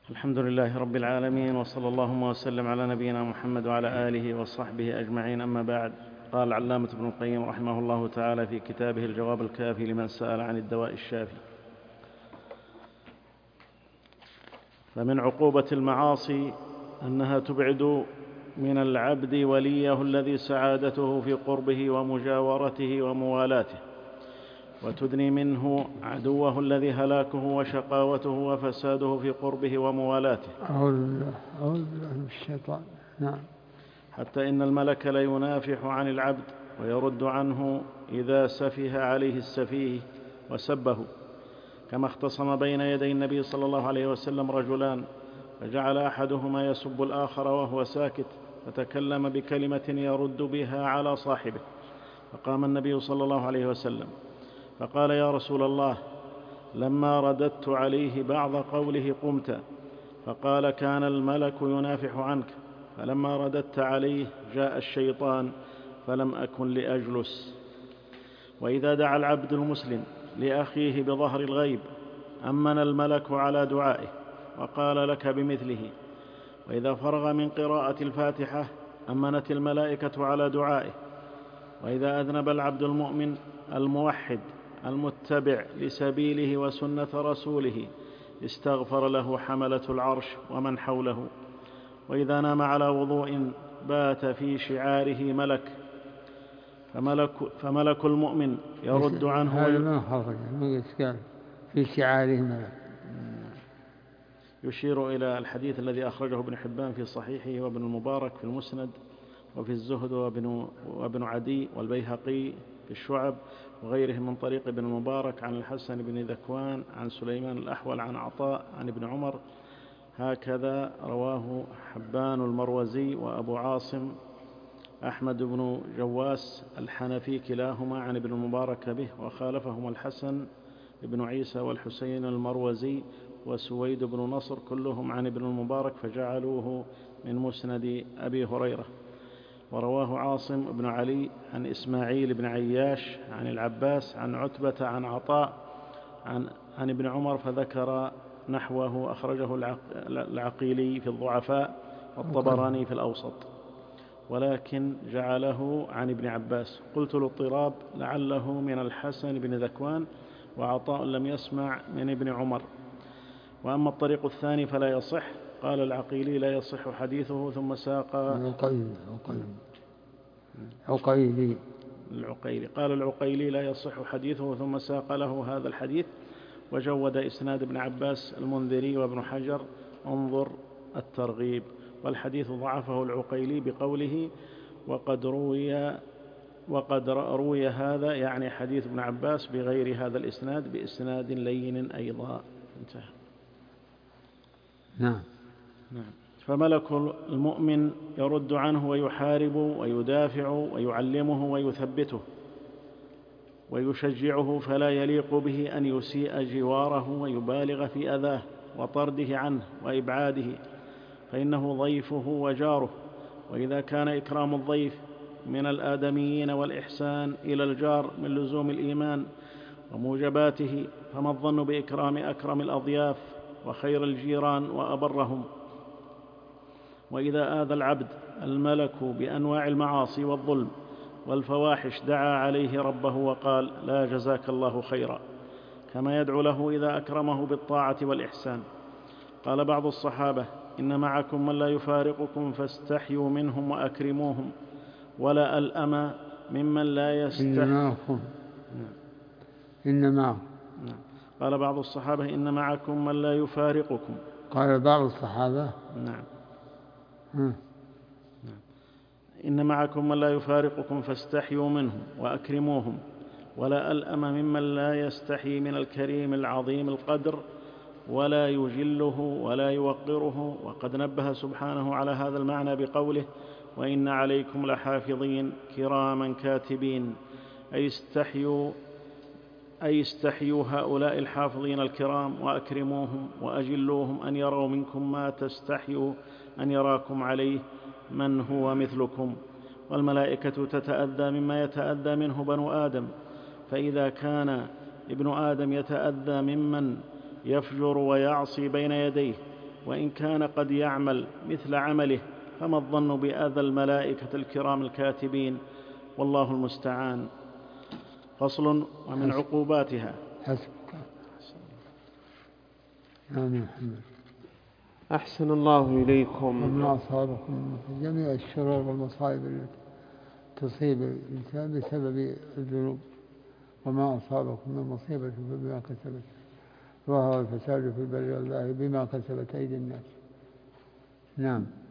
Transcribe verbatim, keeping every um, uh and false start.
الحمد لله رب العالمين، وصلى اللهم وسلم على نبينا محمد وعلى آله وصحبه أجمعين، أما بعد. قال العلامة ابن القيم رحمه الله تعالى في كتابه الجواب الكافي لمن سأل عن الدواء الشافي: فمن عقوبة المعاصي أنها تبعد من العبد وليه الذي سعادته في قربه ومجاورته وموالاته، وتدني منه عدوه الذي هلاكه وشقاوته وفساده في قربه وموالاته. أعوذ بالله أعوذ بالله من الشيطان. نعم. حتى إن الملك لينافح عن العبد ويرد عنه إذا سفه عليه السفيه وسبه، كما اختصم بين يدي النبي صلى الله عليه وسلم رجلان، فجعل أحدهما يسب الآخر وهو ساكت، فتكلم بكلمة يرد بها على صاحبه، فقام النبي صلى الله عليه وسلم فقال: يا رسول الله، لما رددت عليه بعض قوله قمت، فقال: كان الملك ينافح عنك، فلما رددت عليه جاء الشيطان فلم أكن لأجلس. وإذا دعا العبد المسلم لأخيه بظهر الغيب أمن الملك على دعائه وقال لك بمثله، وإذا فرغ من قراءة الفاتحة أمنت الملائكة على دعائه. وإذا أذنب العبد المؤمن الموحد المتبع لسبيله وسنة رسوله استغفر له حملة العرش ومن حوله. وإذا نام على وضوء بات في شعاره ملك، فملك, فملك المؤمن يرد عنه. هذا ما خرج ما قال في شعاره ملك. يشير إلى الحديث الذي أخرجه ابن حبان في صحيحه، وابن المبارك في المسند، وفي الزهد، وابن, وابن عدي والبيهقي في الشعب وغيره من طريق ابن المبارك عن الحسن بن ذكوان عن سليمان الأحول عن عطاء عن ابن عمر. هكذا رواه حبان المروزي وأبو عاصم أحمد بن جواس الحنفي كلاهما عن ابن المبارك به، وخالفهم الحسن بن عيسى والحسين المروزي وسويد بن نصر كلهم عن ابن المبارك، فجعلوه من مسند أبي هريرة. ورواه عاصم بن علي عن إسماعيل بن عياش عن العباس عن عتبة عن عطاء عن, عن ابن عمر، فذكر نحوه. أخرجه العقيلي في الضعفاء والطبراني في الأوسط، ولكن جعله عن ابن عباس. قلت الاضطراب لعله من الحسن بن ذكوان، وعطاء لم يسمع من ابن عمر. وأما الطريق الثاني فلا يصح. قال العقيلي: لا يصح حديثه. ثم ساق عقيلي العقيلي قال العقيلي: لا يصح حديثه. ثم ساق له هذا الحديث وجود إسناد ابن عباس المنذري وابن حجر، انظر الترغيب. والحديث ضعفه العقيلي بقوله: وقد روي وقد روي هذا، يعني حديث ابن عباس، بغير هذا الإسناد بإسناد لين أيضا. انتهى. نعم. نعم. فملك المؤمن يرد عنه ويحارب ويدافع ويعلمه ويثبته ويشجعه، فلا يليق به أن يسيء جواره ويبالغ في أذاه وطرده عنه وإبعاده، فإنه ضيفه وجاره. وإذا كان إكرام الضيف من الآدميين والإحسان إلى الجار من لزوم الإيمان وموجباته، فما الظن بإكرام أكرم الأضياف وخير الجيران وأبرهم؟ وإذا آذى العبد الملك بأنواع المعاصي والظلم والفواحش دعا عليه ربه وقال: لا جزاك الله خيرا، كما يدعو له إذا أكرمه بالطاعة والإحسان. قال بعض الصحابة: إن معكم من لا يفارقكم فاستحيوا منهم وأكرموهم، ولا ألأم ممن لا يستحي. إن معكم. قال بعض الصحابة: إن معكم من لا يفارقكم. قال بعض الصحابة. نعم. نعم. إن معكم من لا يفارقكم فاستحيوا منهم وأكرموهم، ولا ألأم ممن لا يستحي من الكريم العظيم القدر ولا يجله ولا يوقره. وقد نبه سبحانه على هذا المعنى بقوله: وإن عليكم لحافظين كراما كاتبين، أي استحيوا أي استحيوا هؤلاء الحافظين الكرام وأكرموهم وأجلوهم أن يروا منكم ما تستحيوا أن يراكم عليه من هو مثلكم. والملائكة تتأذى مما يتأذى منه بنو آدم، فإذا كان ابن آدم يتأذى ممن يفجر ويعصي بين يديه، وإن كان قد يعمل مثل عمله، فما الظن بأذى الملائكة الكرام الكاتبين، والله المستعان. فصل. ومن عقوباتها. حسبك. آمين. أحسن الله إليكم. وما أصابكم من جميع الشرور والمصائب التي تصيب الإنسان بسبب الذنوب، وما أصابكم من مصيبة فبما كسبت، ظهر الفساد في البر والبحر بما كسبت أيدي الناس. نعم.